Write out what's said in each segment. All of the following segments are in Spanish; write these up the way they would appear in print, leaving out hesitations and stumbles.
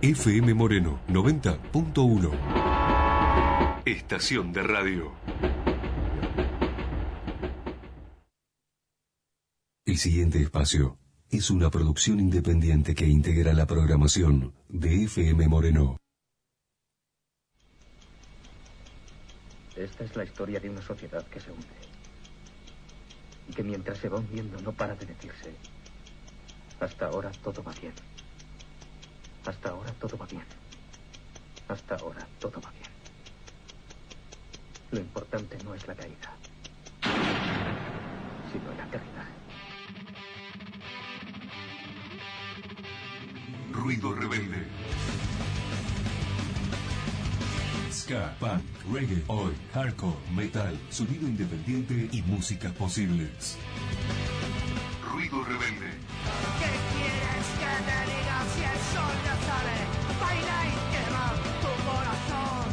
FM Moreno 90.1. Estación de radio. El siguiente espacio es una producción independiente que integra la programación de FM Moreno. Esta es la historia de una sociedad que se hunde. Y que mientras se va hundiendo no para de decirse: hasta ahora todo va bien. Hasta ahora todo va bien. Hasta ahora todo va bien. Lo importante no es la caída, sino el aterrizaje. Ruido rebelde. Ska, punk, reggae, oi, hardcore, metal, sonido independiente y músicas posibles. Ruido rebelde. ¿Qué quieres que te diga si el sol ya sale? Baila y quema tu corazón.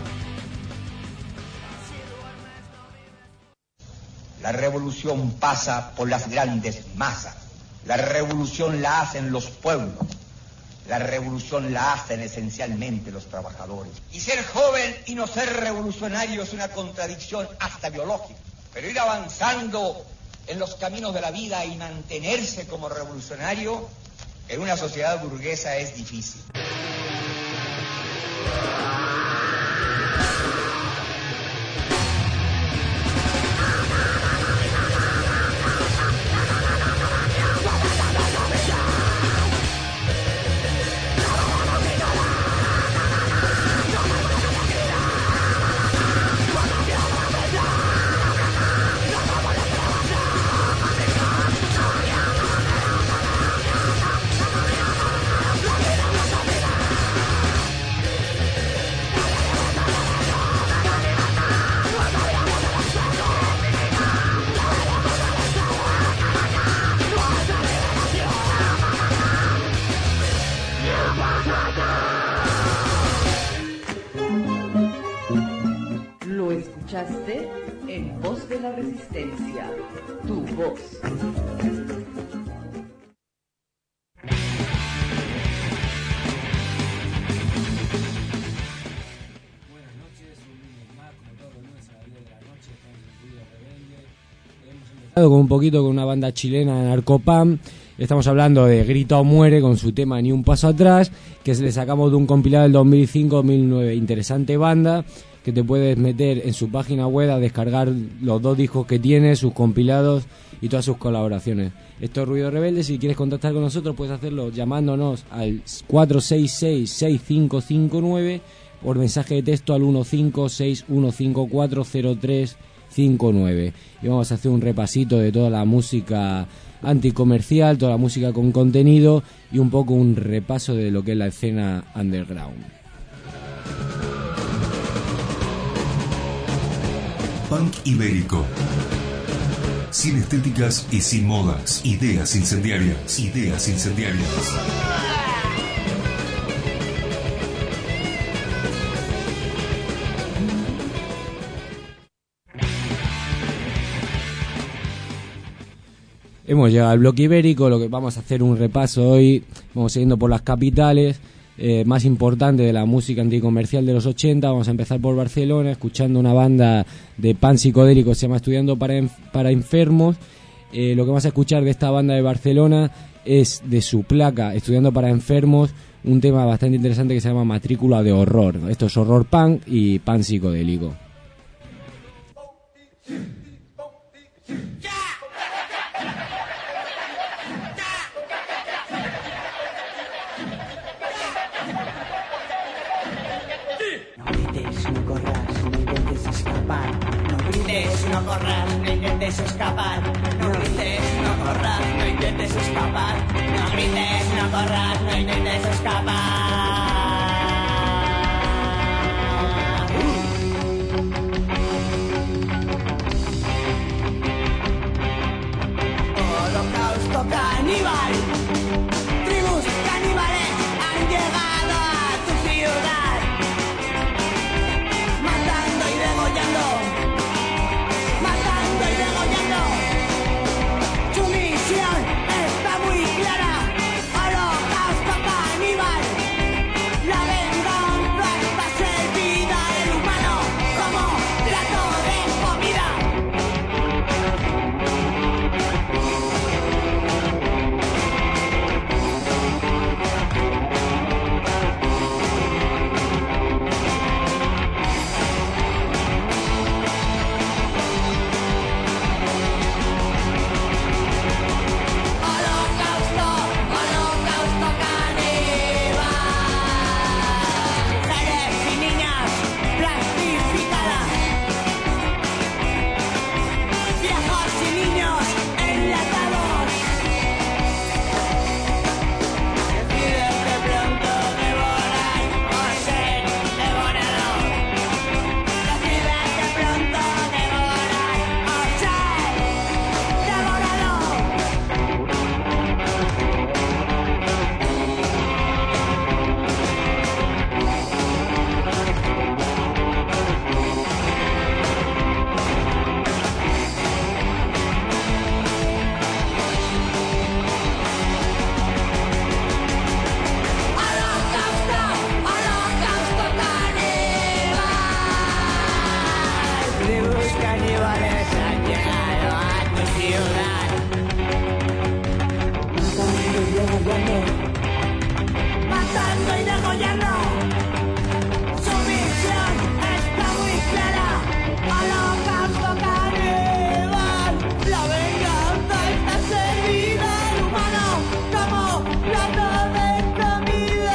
Si duermes no vives. La revolución pasa por las grandes masas. La revolución la hacen los pueblos. La revolución la hacen esencialmente los trabajadores. Y ser joven y no ser revolucionario es una contradicción hasta biológica. Pero ir avanzando en los caminos de la vida y mantenerse como revolucionario en una sociedad burguesa es difícil. En Voz de la Resistencia, tu voz. Buenas noches, un lunes más, como todos los lunes a las 10 de la noche, estamos en Ruido Rebelde. Hemos empezado con un poquito con una banda chilena, Narcopam. Estamos hablando de Grita o Muere con su tema Ni un paso atrás, que le sacamos de un compilado del 2005-2009. Interesante banda, que te puedes meter en su página web a descargar los 2 discos que tiene, sus compilados y todas sus colaboraciones. Esto es Ruido Rebelde. Si quieres contactar con nosotros puedes hacerlo llamándonos al 466-6559, por mensaje de texto al 15615400359. Y vamos a hacer un repasito de toda la música anticomercial, toda la música con contenido y un poco un repaso de lo que es la escena underground. Punk ibérico. Sin estéticas y sin modas. Ideas incendiarias. Ideas incendiarias. Hemos llegado al bloque ibérico. Lo que vamos a hacer un repaso hoy. Vamos siguiendo por las capitales más importantes de la música anticomercial de los 80. Vamos a empezar por Barcelona, escuchando una banda de punk psicodélico que se llama Estudiando para Enfermos. Lo que vamos a escuchar de esta banda de Barcelona es de su placa Estudiando para Enfermos, un tema bastante interesante que se llama Matrícula de Horror. Esto es horror punk y punk psicodélico. No corras, no intentes escapar. No grites, no corras, no intentes escapar. No grites, no corras, no intentes escapar. Holocausto caníbal. Tribus caníbales han llegado a tu ciudad, matando y degollando. Tu misión está muy clara. Holocausto caníbal. La matando y degollando. Su misión está muy clara, holocausto caníbal. La venganza está servida al humano como plato de comida.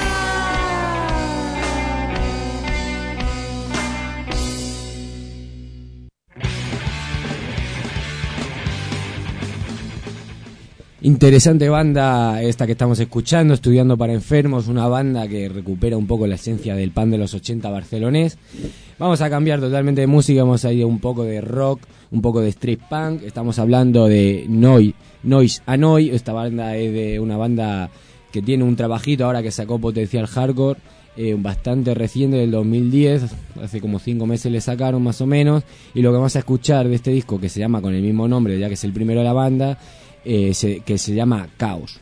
Interesante banda esta que estamos escuchando, Estudiando para Enfermos, una banda que recupera un poco la esencia del pan de los 80 barcelonés. Vamos a cambiar totalmente de música, vamos a ir un poco de rock, un poco de street punk. Estamos hablando de Noise Annoy. Esta banda es de una banda que tiene un trabajito ahora que sacó Potencial Hardcore, bastante reciente, del 2010, hace como 5 meses le sacaron más o menos. Y lo que vamos a escuchar de este disco, que se llama con el mismo nombre, ya que es el primero de la banda, que se llama Caos.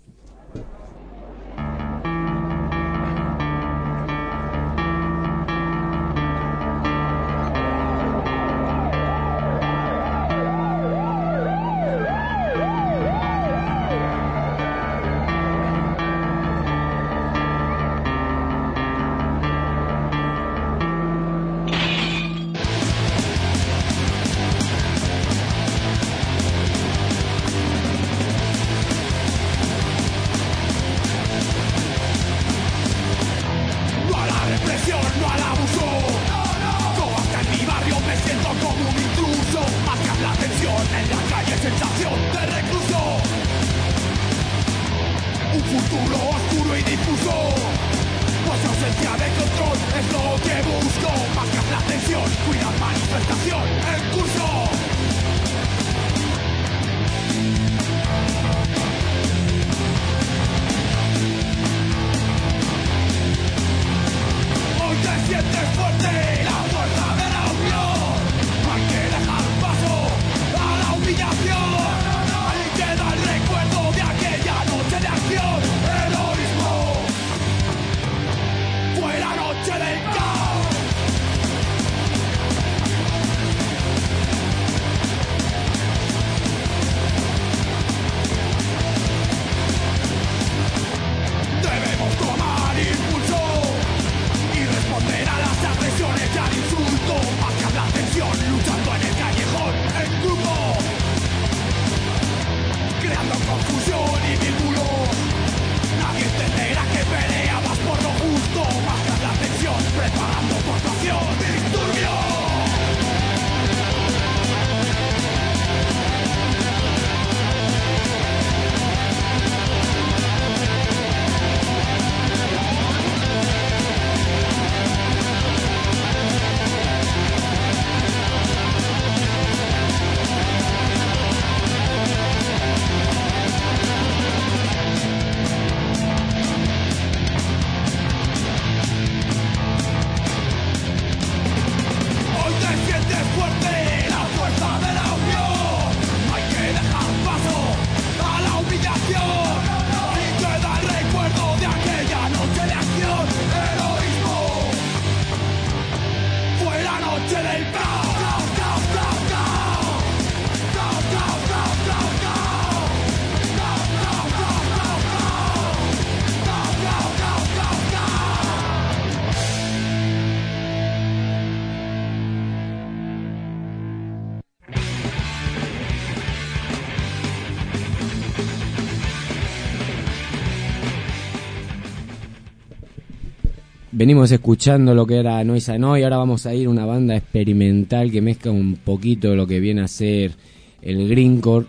Venimos escuchando lo que era Noise Annoy, ahora vamos a ir a una banda experimental que mezcla un poquito lo que viene a ser el grindcore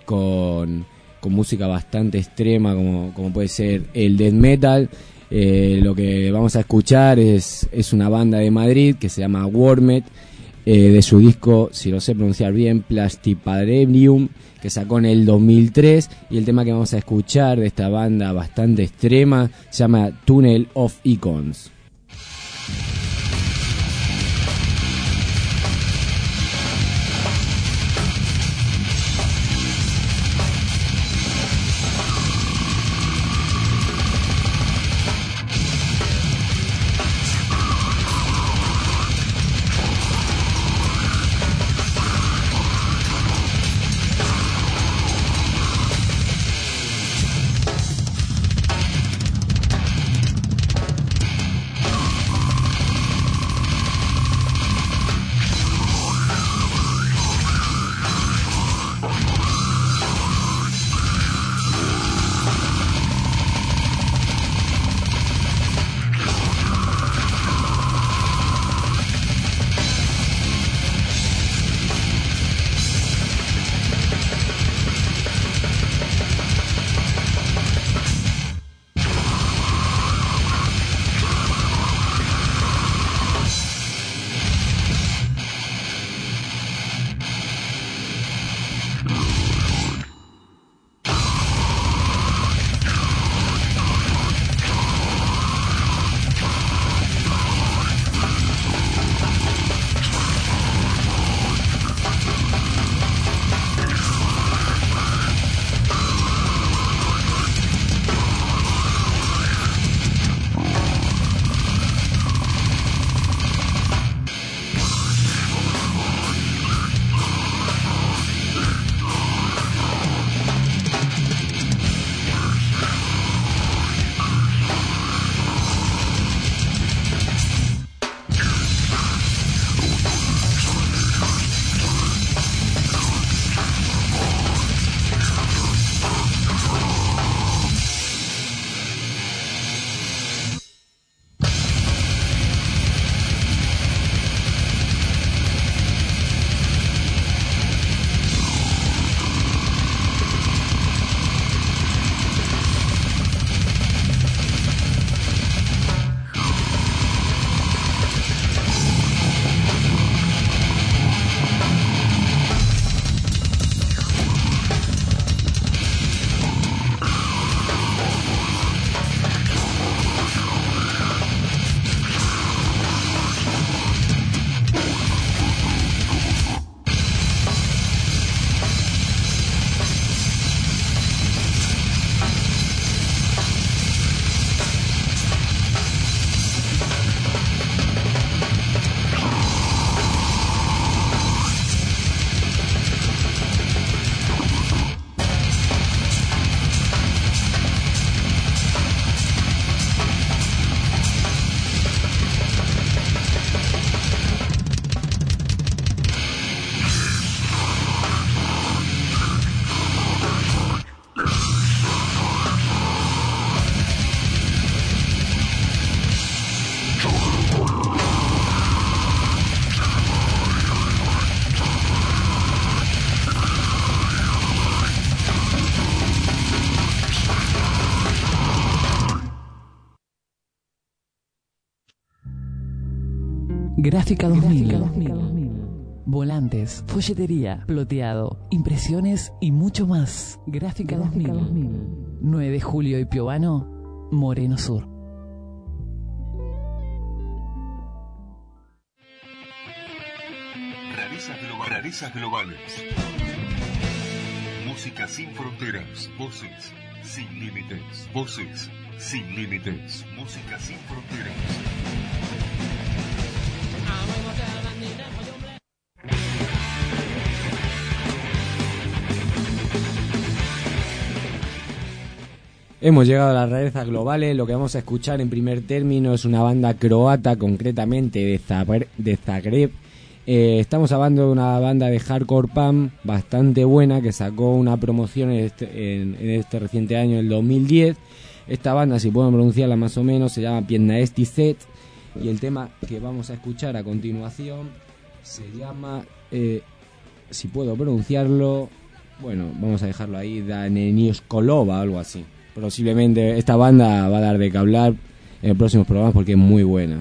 con música bastante extrema como puede ser el death metal. Lo que vamos a escuchar es una banda de Madrid que se llama Wormet, de su disco, si lo sé pronunciar bien, Plastipademium, que sacó en el 2003, y el tema que vamos a escuchar de esta banda bastante extrema se llama Tunnel of Icons. Gráfica 2000. Volantes, folletería, ploteado, impresiones y mucho más. Gráfica 2000. 9 de Julio y Piovano, Moreno Sur. Rarezas globales. Música sin fronteras. Voces sin límites. Voces sin límites. Música sin fronteras. Hemos llegado a las rarezas globales. Lo que vamos a escuchar en primer término es una banda croata, concretamente de Zagreb. Estamos hablando de una banda de hardcore punk bastante buena que sacó una promoción en este reciente año, el 2010. Esta banda, si puedo pronunciarla más o menos, se llama Piednaesti Set, y el tema que vamos a escuchar a continuación se llama, si puedo pronunciarlo, bueno, vamos a dejarlo ahí, Daneniuskolova o algo así. Posiblemente esta banda va a dar de qué hablar en próximos programas porque es muy buena.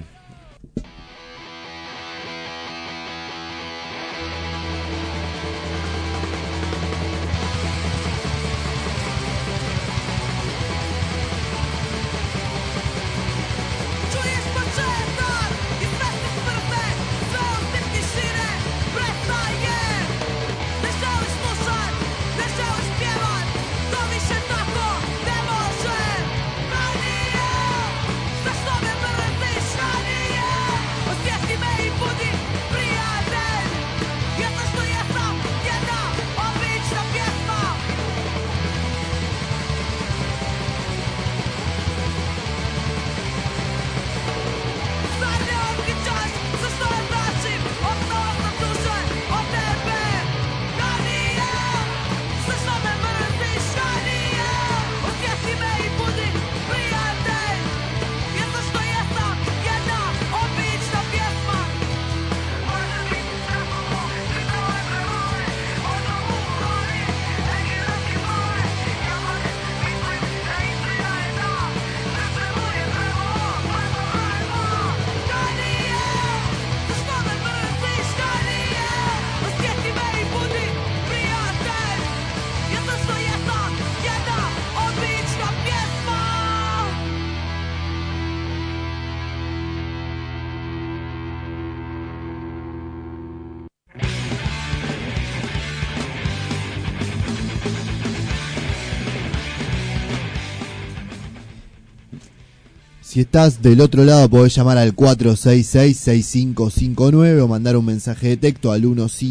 Si estás del otro lado podés llamar al 466-6559 o mandar un mensaje de texto al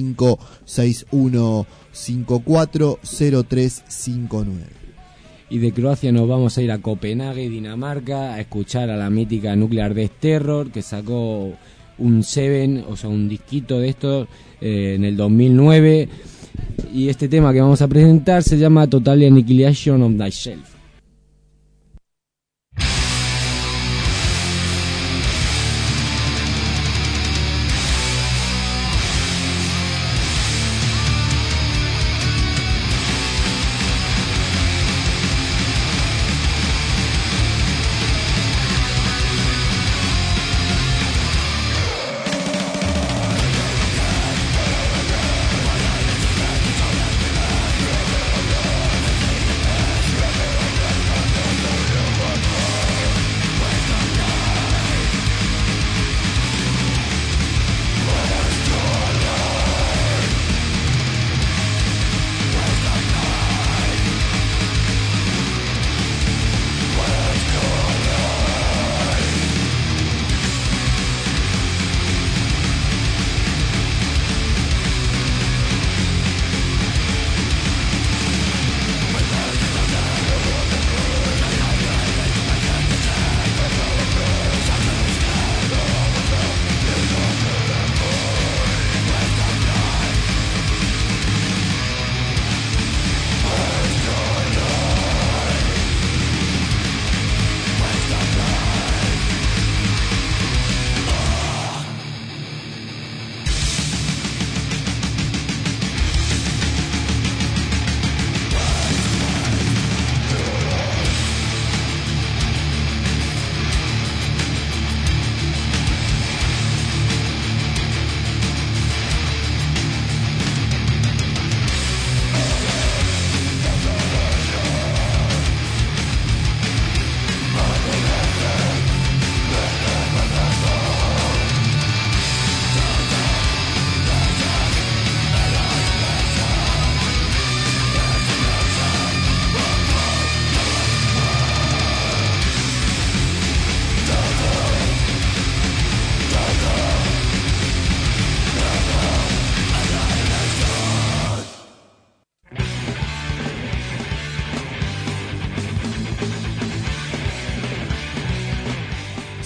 1561540359. Y de Croacia nos vamos a ir a Copenhague, Dinamarca, a escuchar a la mítica Nuclear Death Terror, que sacó un 7, o sea, un disquito de estos en el 2009. Y este tema que vamos a presentar se llama Total Annihilation of Thyself. We'll be right back.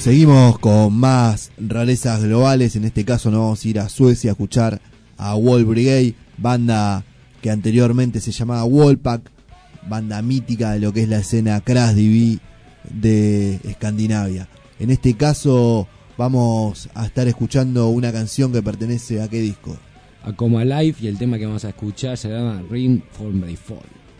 Seguimos con más rarezas globales. En este caso nos vamos a ir a Suecia a escuchar a Wall Brigade, banda que anteriormente se llamaba Wallpack, banda mítica de lo que es la escena Crash DB de Escandinavia. En este caso vamos a estar escuchando una canción que pertenece a qué disco. A Come Alive, y el tema que vamos a escuchar se llama Ring for My Fall.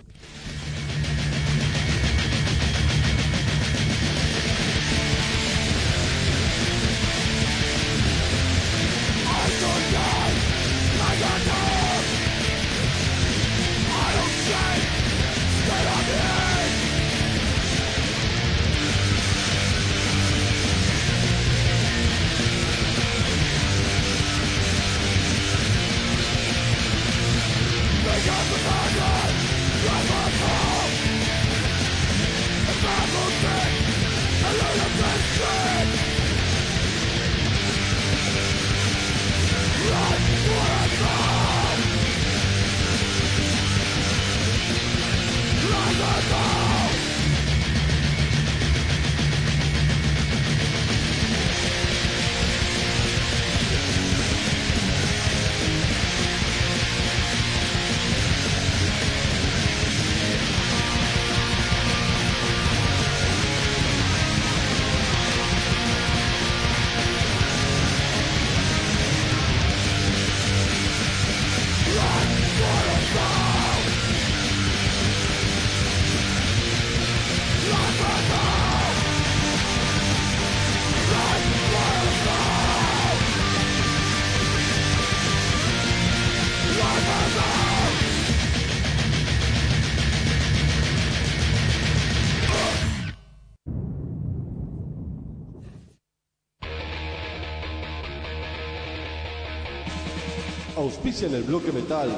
Auspicia en el bloque metal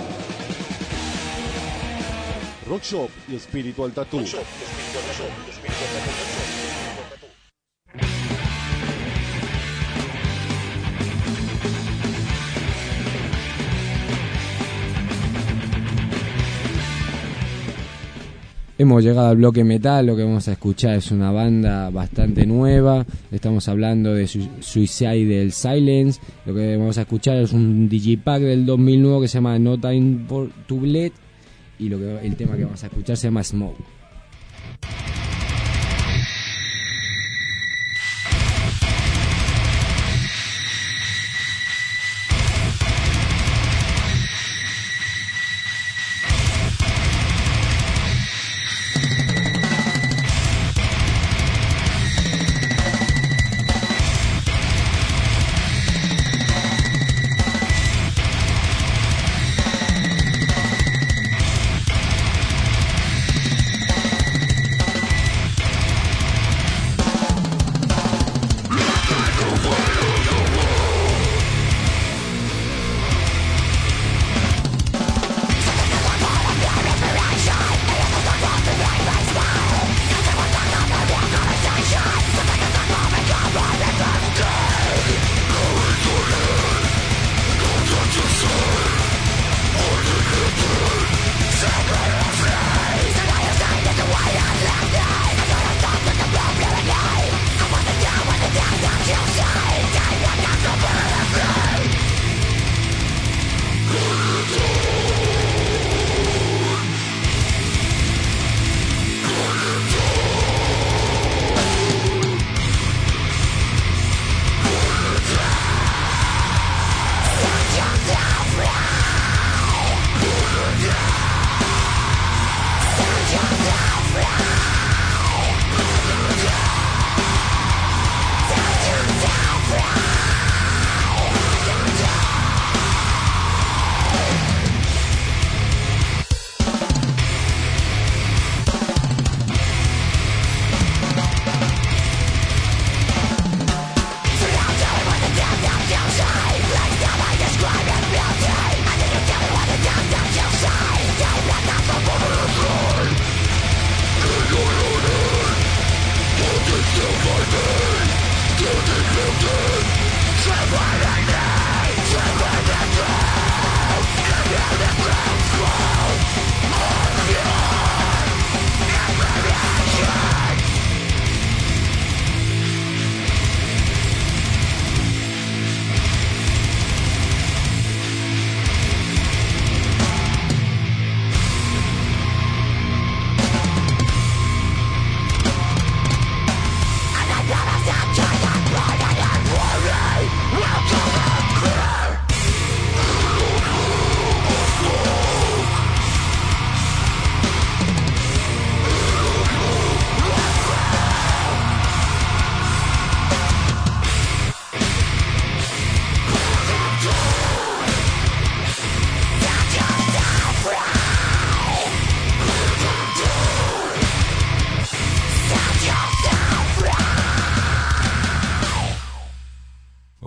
Rock Shop y Spiritual Tattoo. Hemos llegado al bloque metal. Lo que vamos a escuchar es una banda bastante nueva. Estamos hablando de Suicidal Silence. Lo que vamos a escuchar es un digipack del 2009 que se llama No Time to Bleed, y el tema que vamos a escuchar se llama Smoke.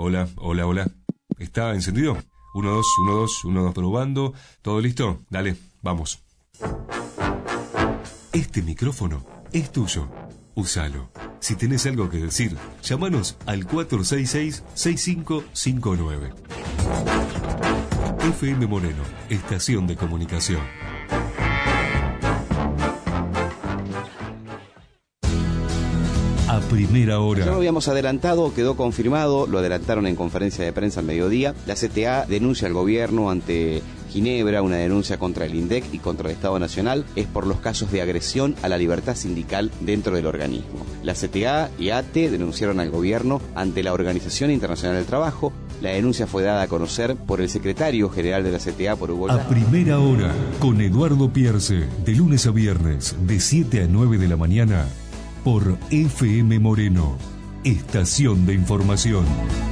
Hola. ¿Está encendido? 1, 2, 1, 2, 1, 2, probando. ¿Todo listo? Dale, vamos. Este micrófono es tuyo. Úsalo. Si tenés algo que decir, llámanos al 466-6559. FM Moreno, estación de comunicación. A primera hora. Ya lo habíamos adelantado, quedó confirmado, lo adelantaron en conferencia de prensa al mediodía. La CTA denuncia al gobierno ante Ginebra, una denuncia contra el INDEC y contra el Estado Nacional, es por los casos de agresión a la libertad sindical dentro del organismo. La CTA y ATE denunciaron al gobierno ante la Organización Internacional del Trabajo. La denuncia fue dada a conocer por el secretario general de la CTA por Uruguay. A primera hora, con Eduardo Pierce, de lunes a viernes, de 7 a 9 de la mañana, por FM Moreno, estación de información.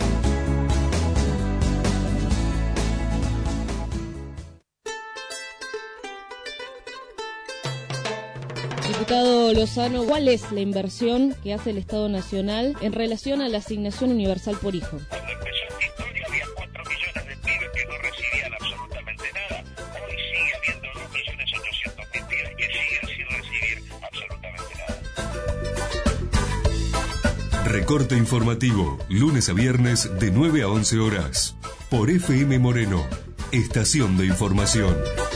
Diputado Lozano, ¿cuál es la inversión que hace el Estado Nacional en relación a la asignación universal por hijo? Cuando empezó esta historia había 4 millones de pibes que no recibían absolutamente nada. Hoy sigue habiendo 2.800.000 pibes que siguen sin recibir absolutamente nada. Recorte informativo, lunes a viernes de 9 a 11 horas, por FM Moreno, estación de información.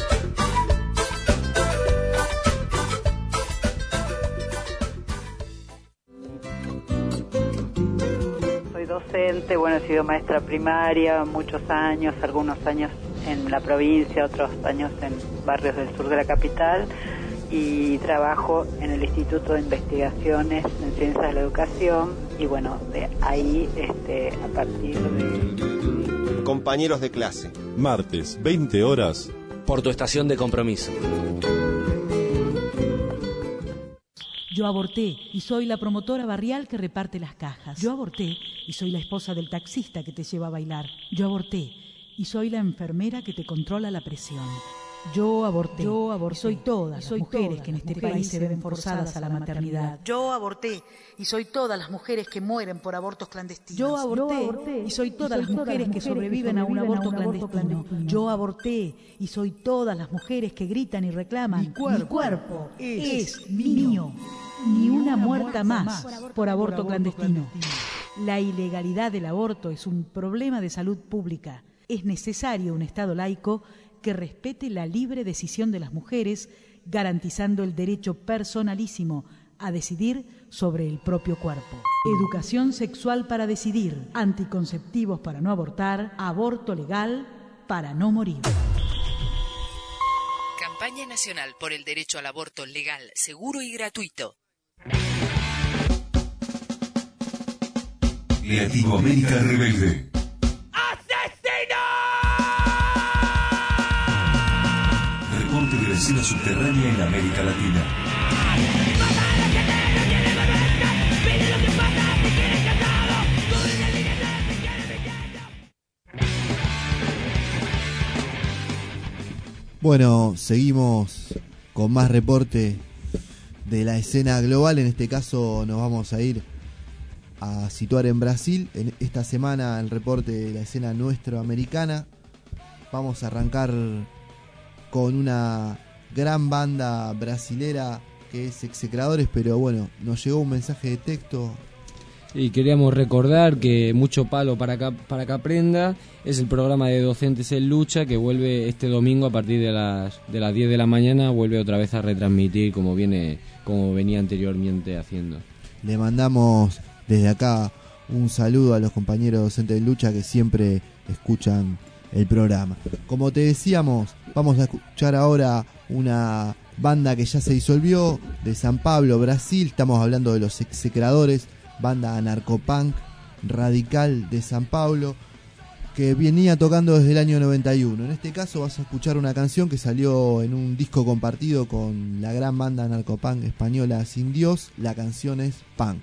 Docente, bueno, he sido maestra primaria muchos años, algunos años en la provincia, otros años en barrios del sur de la capital, y trabajo en el Instituto de Investigaciones en Ciencias de la Educación, y bueno, de ahí a partir de... Compañeros de clase, martes, 20 horas, por tu estación de compromiso. Yo aborté y soy la promotora barrial que reparte las cajas. Yo aborté y soy la esposa del taxista que te lleva a bailar. Yo aborté y soy la enfermera que te controla la presión. Yo aborté. Soy todas las mujeres que en este país se ven forzadas a la maternidad. Yo aborté y soy todas las mujeres que mueren por abortos clandestinos. Yo aborté y soy todas las mujeres que sobreviven a un aborto clandestino. Yo aborté y soy todas las mujeres que gritan y reclaman: mi cuerpo es mío. Ni una muerta más por aborto clandestino. La ilegalidad del aborto es un problema de salud pública. Es necesario un Estado laico que respete la libre decisión de las mujeres, garantizando el derecho personalísimo a decidir sobre el propio cuerpo. Educación sexual para decidir, anticonceptivos para no abortar, aborto legal para no morir. Campaña Nacional por el Derecho al Aborto Legal, Seguro y Gratuito. Latinoamérica Rebelde. Reporte de la escena subterránea en América Latina. Bueno, seguimos con más reporte de la escena global. En este caso nos vamos a ir a situar en Brasil. En esta semana el reporte de la escena nuestroamericana. Vamos a arrancar con una gran banda brasilera que es Execradores, pero bueno, nos llegó un mensaje de texto. Y queríamos recordar que Mucho Palo para que aprenda es el programa de Docentes en Lucha que vuelve este domingo a partir de las 10 de la mañana, vuelve otra vez a retransmitir como venía anteriormente haciendo. Le mandamos desde acá un saludo a los compañeros Docentes en Lucha que siempre escuchan el programa. Como te decíamos, vamos a escuchar ahora una banda que ya se disolvió de San Pablo, Brasil. Estamos hablando de los Execradores, banda anarcopunk radical de San Pablo que venía tocando desde el año 91. En este caso vas a escuchar una canción que salió en un disco compartido con la gran banda anarcopunk española Sin Dios. La canción es Punk.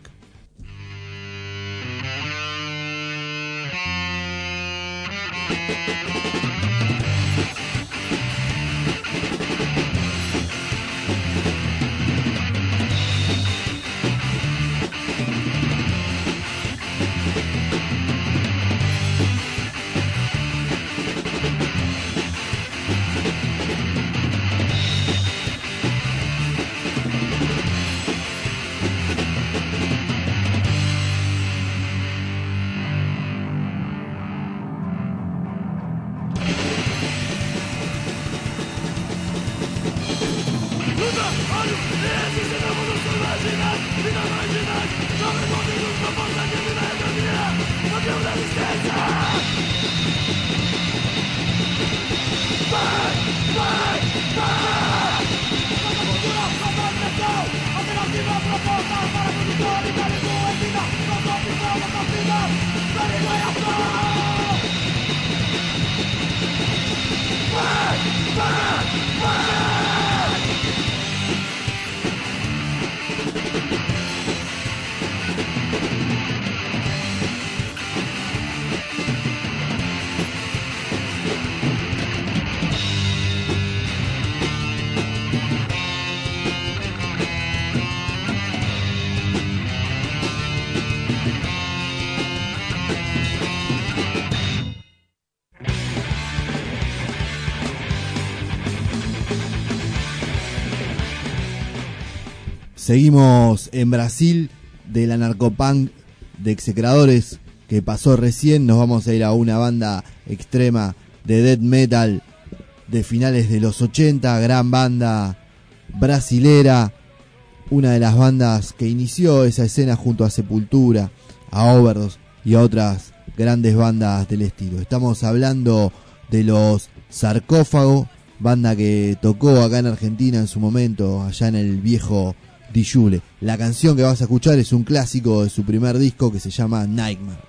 Seguimos en Brasil, de la narcopunk de Execradores que pasó recién. Nos vamos a ir a una banda extrema de death metal de finales de los 80, gran banda brasilera, una de las bandas que inició esa escena junto a Sepultura, a Overdose y a otras grandes bandas del estilo. Estamos hablando de los Sarcófago, banda que tocó acá en Argentina en su momento, allá en el viejo Dijule. La canción que vas a escuchar es un clásico de su primer disco que se llama Nightmare.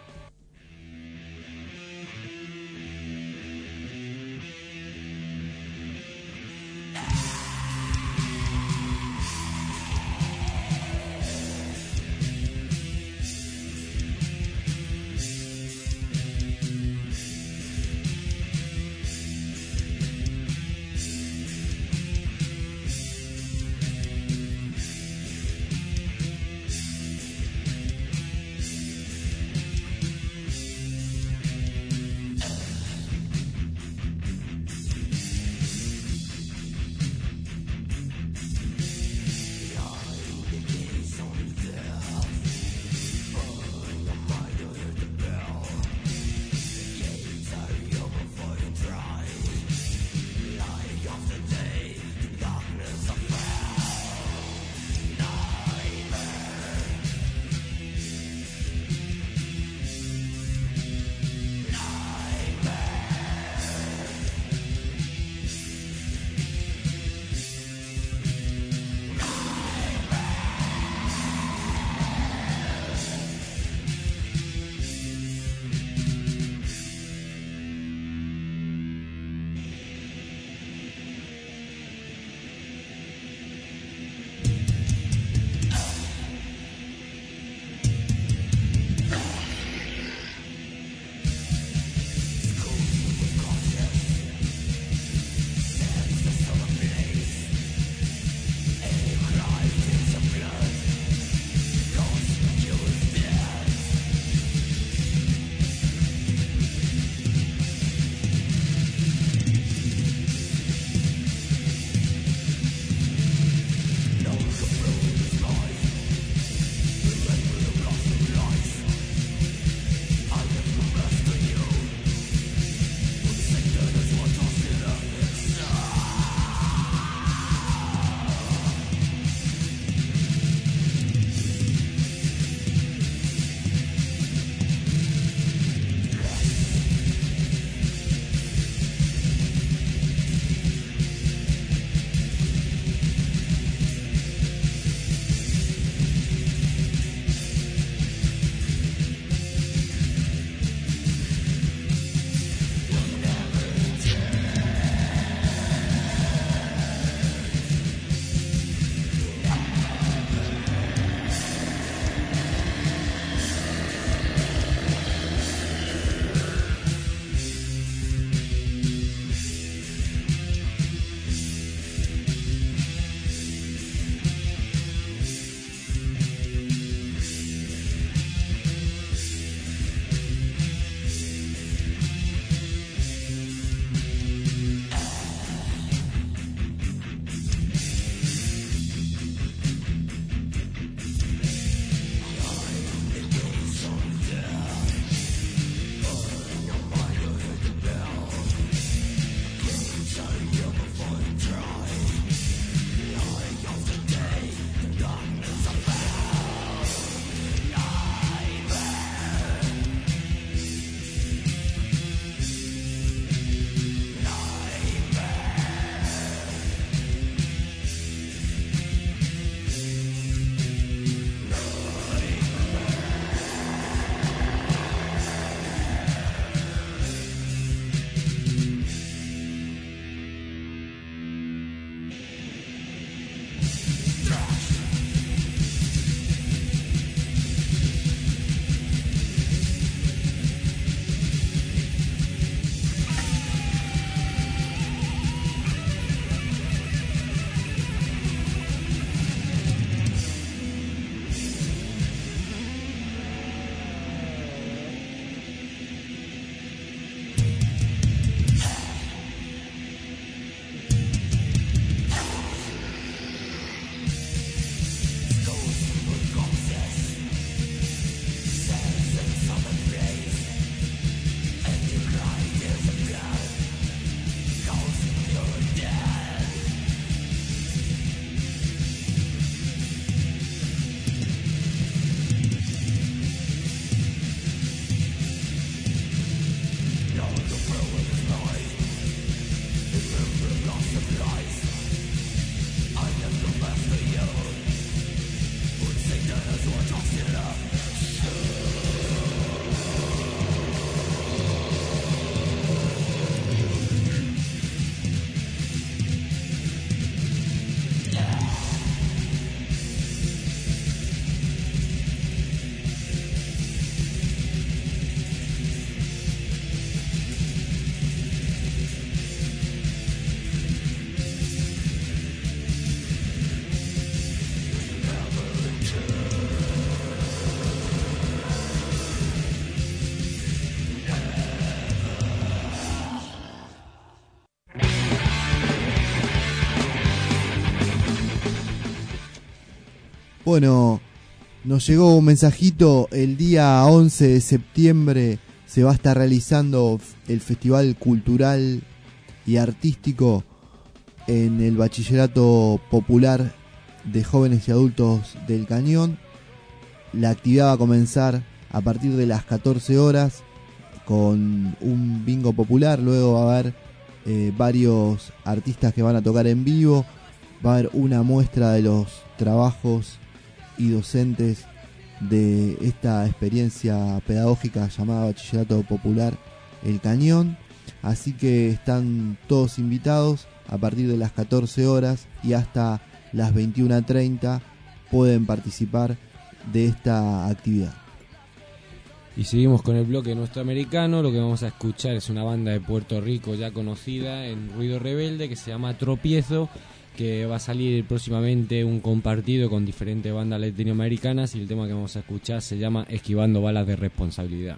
Bueno, nos llegó un mensajito. El día 11 de septiembre se va a estar realizando el Festival Cultural y Artístico en el Bachillerato Popular de Jóvenes y Adultos del Cañón. La actividad va a comenzar a partir de las 14 horas con un bingo popular. Luego va a haber varios artistas que van a tocar en vivo. Va a haber una muestra de los trabajos y docentes de esta experiencia pedagógica llamada Bachillerato Popular El Cañón. Así que están todos invitados. A partir de las 14 horas y hasta las 21:30 pueden participar de esta actividad. Y seguimos con el bloque norteamericano. Lo que vamos a escuchar es una banda de Puerto Rico ya conocida en Ruido Rebelde que se llama Tropiezo, que va a salir próximamente un compartido con diferentes bandas latinoamericanas, y el tema que vamos a escuchar se llama Esquivando balas de responsabilidad.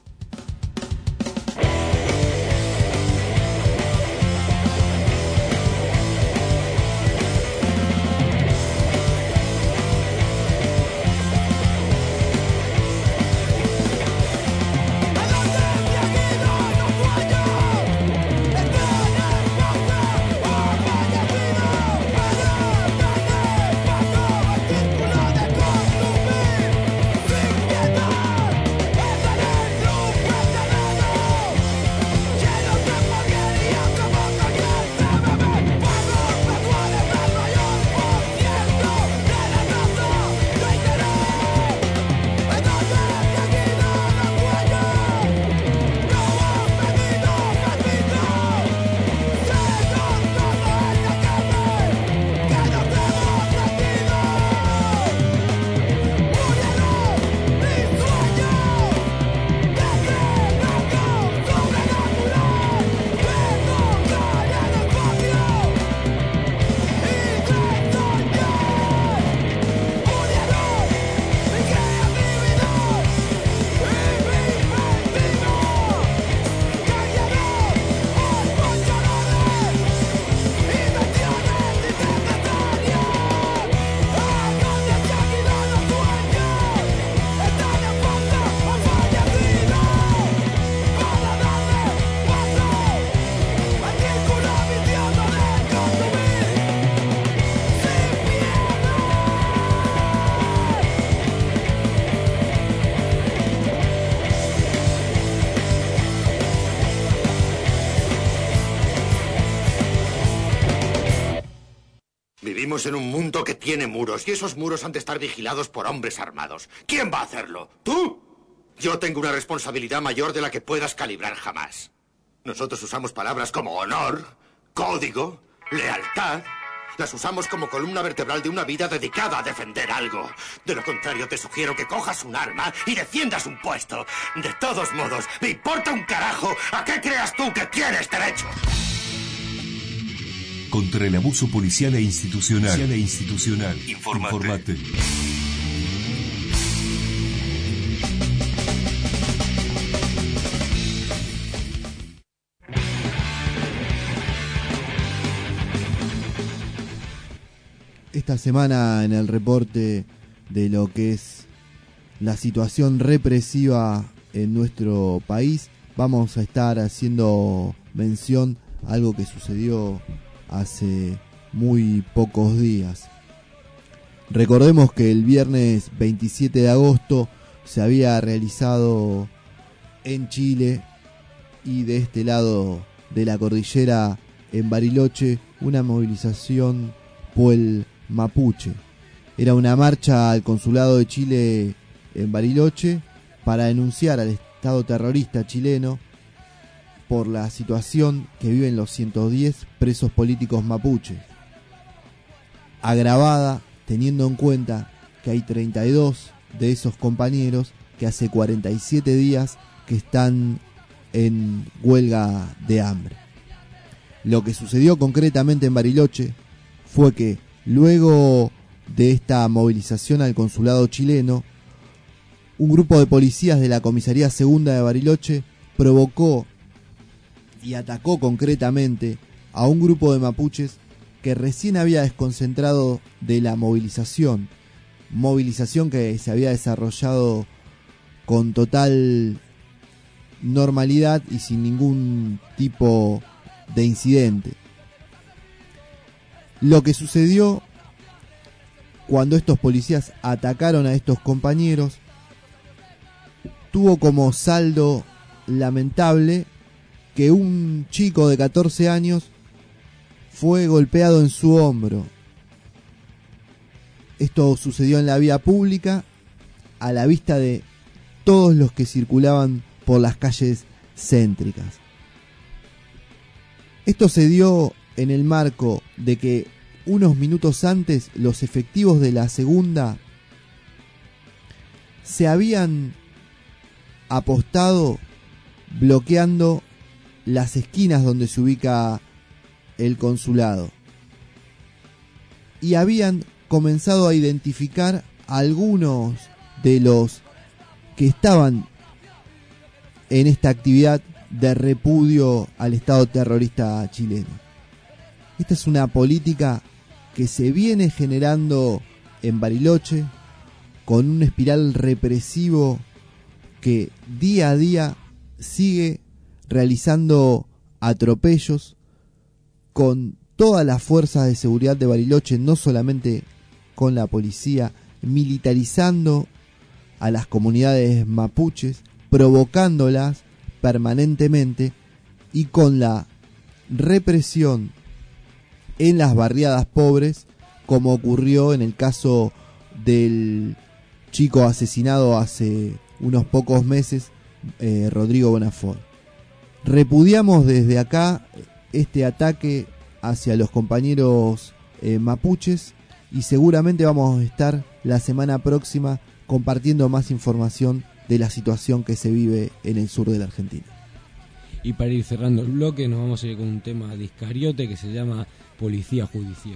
Vivimos en un mundo que tiene muros, y esos muros han de estar vigilados por hombres armados. ¿Quién va a hacerlo? ¿Tú? Yo tengo una responsabilidad mayor de la que puedas calibrar jamás. Nosotros usamos palabras como honor, código, lealtad. Las usamos como columna vertebral de una vida dedicada a defender algo. De lo contrario, te sugiero que cojas un arma y defiendas un puesto. De todos modos, me importa un carajo a qué creas tú que tienes derecho. Contra el abuso policial e institucional. Informate. Esta semana, en el reporte de lo que es la situación represiva en nuestro país, vamos a estar haciendo mención a algo que sucedió hace muy pocos días. Recordemos que el viernes 27 de agosto se había realizado en Chile y de este lado de la cordillera, en Bariloche, una movilización Puel Mapuche. Era una marcha al consulado de Chile en Bariloche para denunciar al Estado terrorista chileno por la situación que viven los 110 presos políticos mapuche, agravada teniendo en cuenta que hay 32 de esos compañeros que hace 47 días que están en huelga de hambre. Lo que sucedió concretamente en Bariloche fue que luego de esta movilización al consulado chileno, un grupo de policías de la Comisaría Segunda de Bariloche provocó y atacó concretamente a un grupo de mapuches que recién había desconcentrado de la movilización movilización que se había desarrollado con total normalidad y sin ningún tipo de incidente. Lo que sucedió cuando estos policías atacaron a estos compañeros tuvo como saldo lamentable que un chico de 14 años fue golpeado en su hombro. Esto sucedió en la vía pública, a la vista de todos los que circulaban por las calles céntricas. Esto se dio en el marco de que unos minutos antes los efectivos de la segunda se habían apostado bloqueando las esquinas donde se ubica el consulado y habían comenzado a identificar a algunos de los que estaban en esta actividad de repudio al Estado terrorista chileno. Esta es una política que se viene generando en Bariloche con un espiral represivo que día a día sigue realizando atropellos con todas las fuerzas de seguridad de Bariloche, no solamente con la policía, militarizando a las comunidades mapuches, provocándolas permanentemente y con la represión en las barriadas pobres, como ocurrió en el caso del chico asesinado hace unos pocos meses, Rodrigo Bonafont. Repudiamos desde acá este ataque hacia los compañeros mapuches y seguramente vamos a estar la semana próxima compartiendo más información de la situación que se vive en el sur de la Argentina. Y para ir cerrando el bloque nos vamos a ir con un tema de Iscariote que se llama Policía Judicial.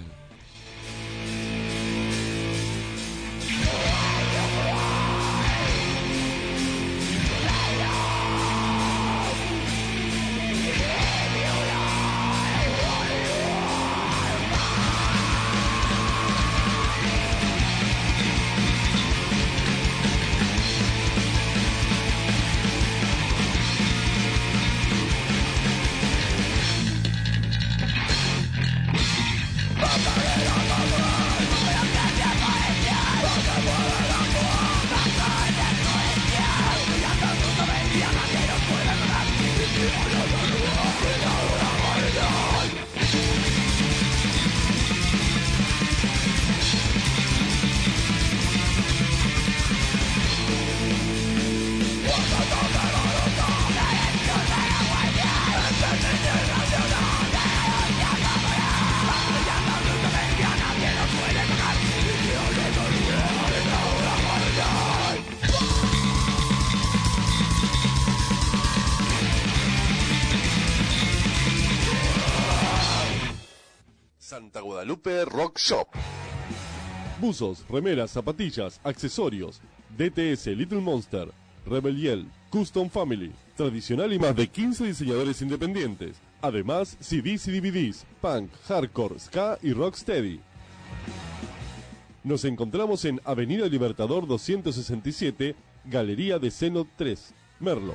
Santa Guadalupe Rock Shop. Buzos, remeras, zapatillas, accesorios. DTS, Little Monster, Rebel Yell, Custom Family. Tradicional y más de 15 diseñadores independientes. Además, CDs y DVDs, punk, hardcore, ska y rocksteady. Nos encontramos en Avenida Libertador 267, Galería de Seno 3, Merlo.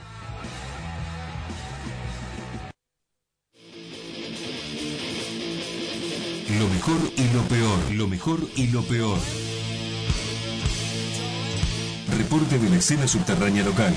Lo mejor y lo peor, lo mejor y lo peor. Reporte de la escena subterránea local.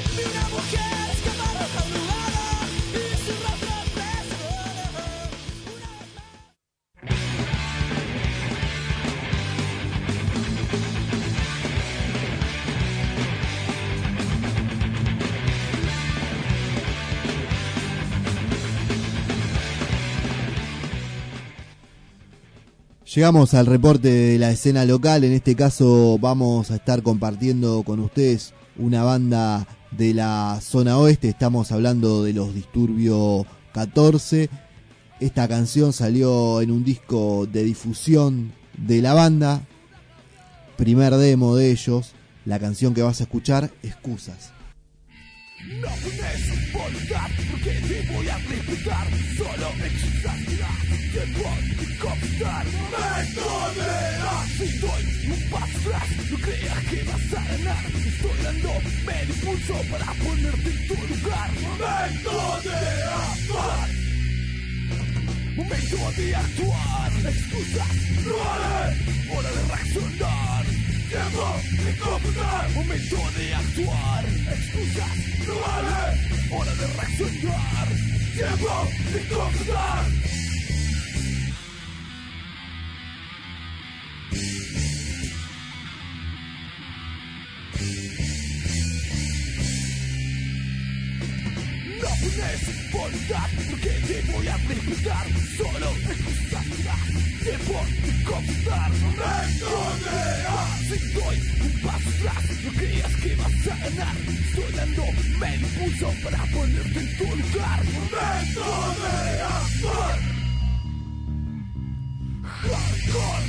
Llegamos al reporte de la escena local. En este caso vamos a estar compartiendo con ustedes una banda de la zona oeste. Estamos hablando de los Disturbio 14. Esta canción salió en un disco de difusión de la banda, primer demo de ellos. La canción que vas a escuchar, Excusas. No pones voluntad porque te voy a respetar. Solo exagerar, tiempo de conquistar. Métodeas. Si doy un paso atrás, no creas que vas a ganar. Estoy dando medio impulso para ponerte en tu lugar. Métodeas. Momento de actuar. Excusas, no vale. Hora de reaccionar. Tiempo de computar. Momento de actuar. Excusas, no vale. Hora de reaccionar. Tiempo de computar. No pones voluntad porque te voy a respetar. Solo excusas, tiempo de computar. Métodeas. Si doy un paso atrás, no creas que vas a ganar. Estoy dando medio impulso para ponerte en tu lugar. Métodeas. Hardcore.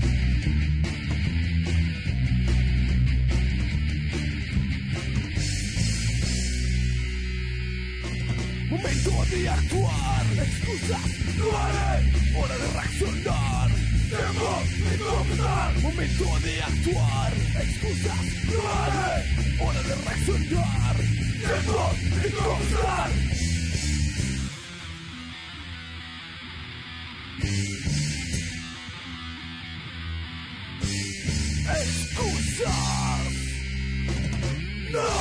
Momento de actuar. Excusas, no vale. Hora de reaccionar. Tiempo de computar. Momento de actuar. Excusas, no vale. Hora de reaccionar. Tiempo de computar. Excusas. No.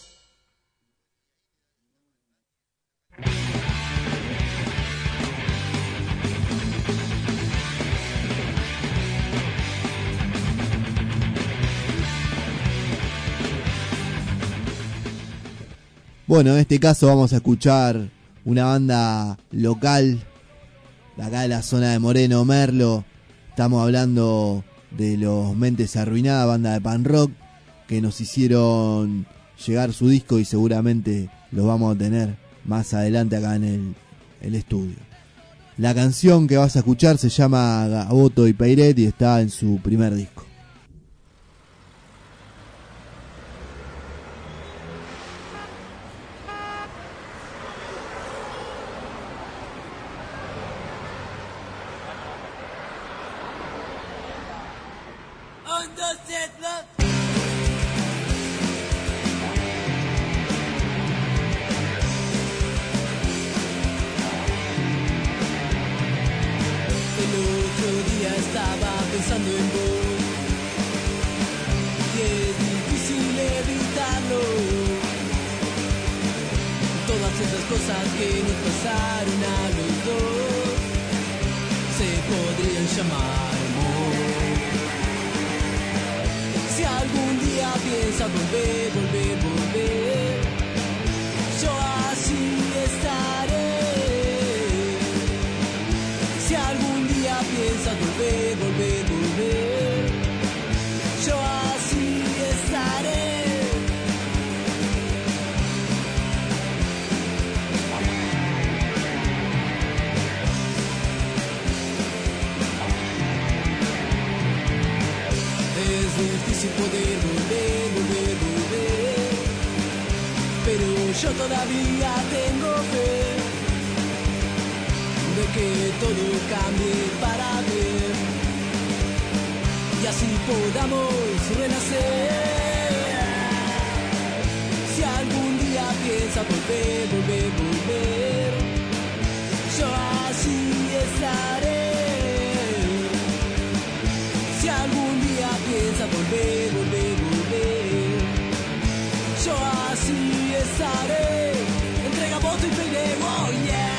Bueno, en este caso vamos a escuchar una banda local de acá de la zona de Moreno, Merlo. Estamos hablando de los Mentes Arruinadas, banda de pan rock, que nos hicieron llegar su disco y seguramente lo vamos a tener más adelante acá en el estudio. La canción que vas a escuchar se llama Gaboto y Peiret y está en su primer disco. Yo todavía tengo fe de que todo cambie para bien y así podamos renacer. Si algún día piensas volver, yo así estaré. Si algún día piensas volver, yo así estaré. Entrega voto y Peiret, oh yeah.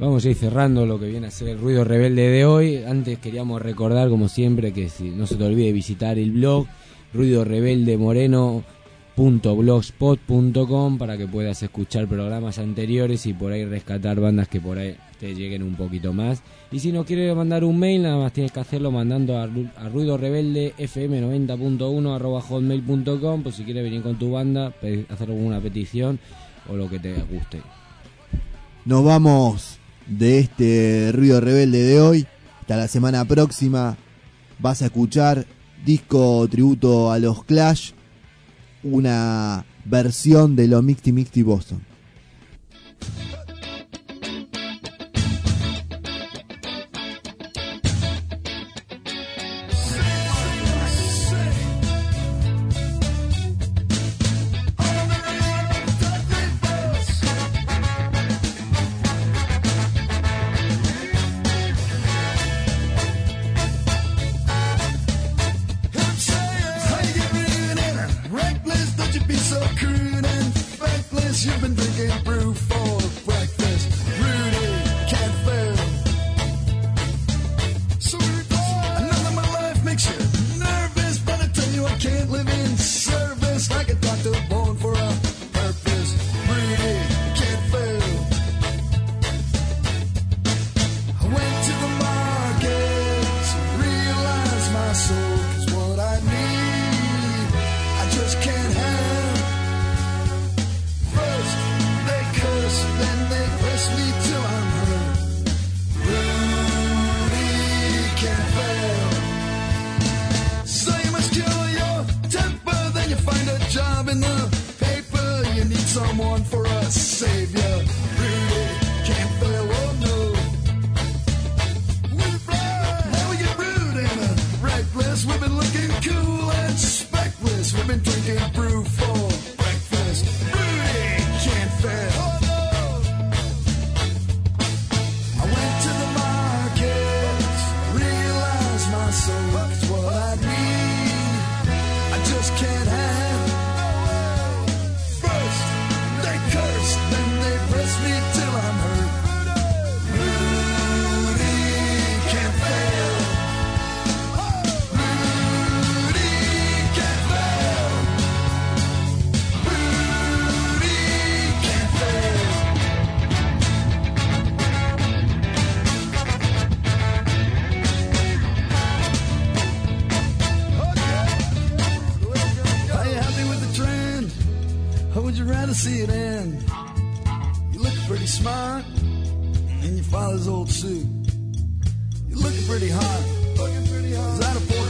Vamos a ir cerrando lo que viene a ser el Ruido Rebelde de hoy. Antes queríamos recordar, como siempre, que si no se te olvide visitar el blog ruidorebeldemoreno.blogspot.com para que puedas escuchar programas anteriores y por ahí rescatar bandas que por ahí te lleguen un poquito más. Y si no quieres mandar un mail, nada más tienes que hacerlo mandando a ruidorebeldefm90.1@hotmail.com, pues si quieres venir con tu banda, hacer alguna petición o lo que te guste. Nos vamos de este Ruido Rebelde de hoy. Hasta la semana próxima. Vas a escuchar disco tributo a los Clash, una versión de los Mixty Boston. See it end. You look pretty smart in your father's old suit. You're looking pretty hot. Is that a